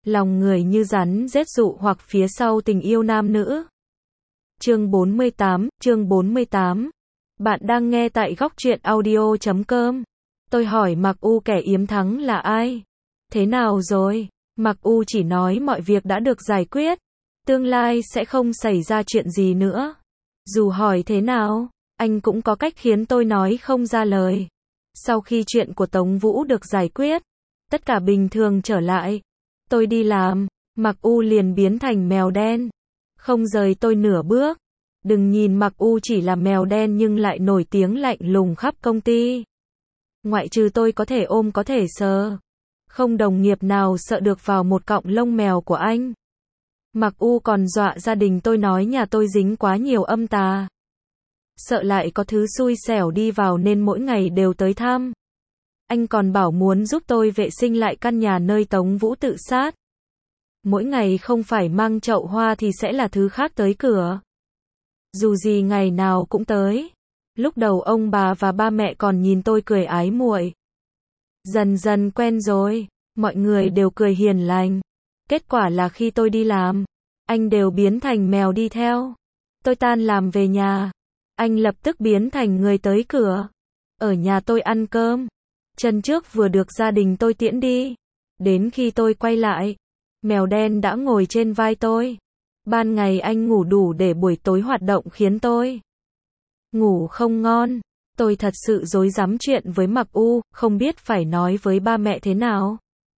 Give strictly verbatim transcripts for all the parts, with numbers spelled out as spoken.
Lòng người như rắn rết dụ hoặc phía sau tình yêu nam nữ. Chương bốn mươi tám, chương bốn mươi tám. Bạn đang nghe tại góc truyện audio chấm com. Tôi hỏi Mặc U kẻ yếm thắng là ai? Thế nào rồi? Mặc U chỉ nói mọi việc đã được giải quyết. Tương lai sẽ không xảy ra chuyện gì nữa. Dù hỏi thế nào, anh cũng có cách khiến tôi nói không ra lời. Sau khi chuyện của Tống Vũ được giải quyết, tất cả bình thường trở lại. Tôi đi làm, Mặc U liền biến thành mèo đen. Không rời tôi nửa bước. Đừng nhìn Mặc U chỉ là mèo đen nhưng lại nổi tiếng lạnh lùng khắp công ty. Ngoại trừ tôi có thể ôm có thể sờ. Không đồng nghiệp nào sợ được vào một cọng lông mèo của anh. Mặc U còn dọa gia đình tôi nói nhà tôi dính quá nhiều âm tà. Sợ lại có thứ xui xẻo đi vào nên mỗi ngày đều tới thăm. Anh còn bảo muốn giúp tôi vệ sinh lại căn nhà nơi Tống Vũ tự sát. Mỗi ngày không phải mang chậu hoa thì sẽ là thứ khác tới cửa. Dù gì ngày nào cũng tới. Lúc đầu ông bà và ba mẹ còn nhìn tôi cười ái muội. Dần dần quen rồi, mọi người đều cười hiền lành. Kết quả là khi tôi đi làm, anh đều biến thành mèo đi theo. Tôi tan làm về nhà, anh lập tức biến thành người tới cửa. Ở nhà tôi ăn cơm, chân trước vừa được gia đình tôi tiễn đi. Đến khi tôi quay lại, mèo đen đã ngồi trên vai tôi. Ban ngày anh ngủ đủ để buổi tối hoạt động khiến tôi ngủ không ngon. Tôi thật sự rối rắm chuyện với Mặc U, không biết phải nói với ba mẹ thế nào.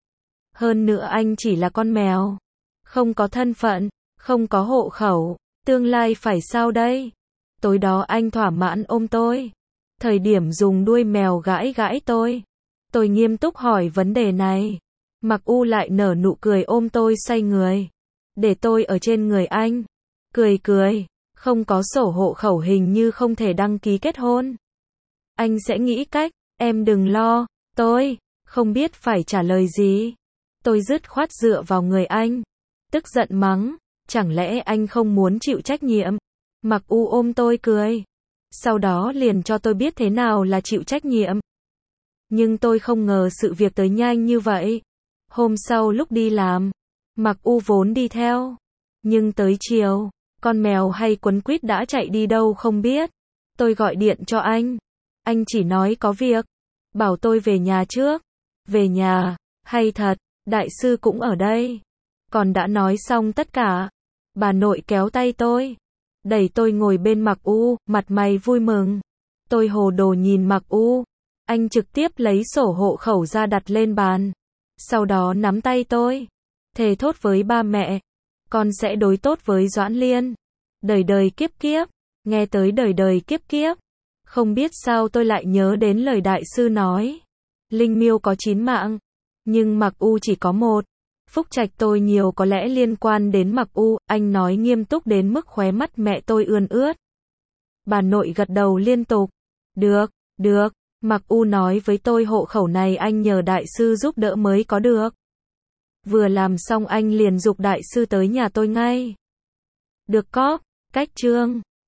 Hơn nữa anh chỉ là con mèo, không có thân phận, không có hộ khẩu, tương lai phải sao đây? Tối đó anh thỏa mãn ôm tôi. Thời điểm dùng đuôi mèo gãi gãi tôi. Tôi nghiêm túc hỏi vấn đề này. Mặc U lại nở nụ cười ôm tôi xoay người. Để tôi ở trên người anh. Cười cười, không có sổ hộ khẩu hình như không thể đăng ký kết hôn. Anh sẽ nghĩ cách, em đừng lo. Tôi không biết phải trả lời gì. Tôi dứt khoát dựa vào người anh. Tức giận mắng, chẳng lẽ anh không muốn chịu trách nhiệm? Mặc U ôm tôi cười. Sau đó liền cho tôi biết thế nào là chịu trách nhiệm. Nhưng tôi không ngờ sự việc tới nhanh như vậy. Hôm sau lúc đi làm, Mặc U vốn đi theo. Nhưng tới chiều, con mèo hay quấn quýt đã chạy đi đâu không biết. Tôi gọi điện cho anh. Anh chỉ nói có việc. Bảo tôi về nhà trước. Về nhà, hay thật, đại sư cũng ở đây. Còn đã nói xong tất cả. Bà nội kéo tay tôi. Đẩy tôi ngồi bên Mặc U, mặt mày vui mừng. Tôi hồ đồ nhìn Mặc U. Anh trực tiếp lấy sổ hộ khẩu ra đặt lên bàn. Sau đó nắm tay tôi. Thề thốt với ba mẹ. Con sẽ đối tốt với Doãn Liên. Đời đời kiếp kiếp. Nghe tới đời đời kiếp kiếp. Không biết sao tôi lại nhớ đến lời đại sư nói. Linh miêu có chín mạng. Nhưng Mặc U chỉ có một. Phúc trạch tôi nhiều có lẽ liên quan đến Mặc U. Anh nói nghiêm túc đến mức khóe mắt mẹ tôi ươn ướt. Bà nội gật đầu liên tục. Được, được. Mặc U nói với tôi hộ khẩu này anh nhờ đại sư giúp đỡ mới có được. Vừa làm xong anh liền giục đại sư tới nhà tôi ngay. Được có, cách chương.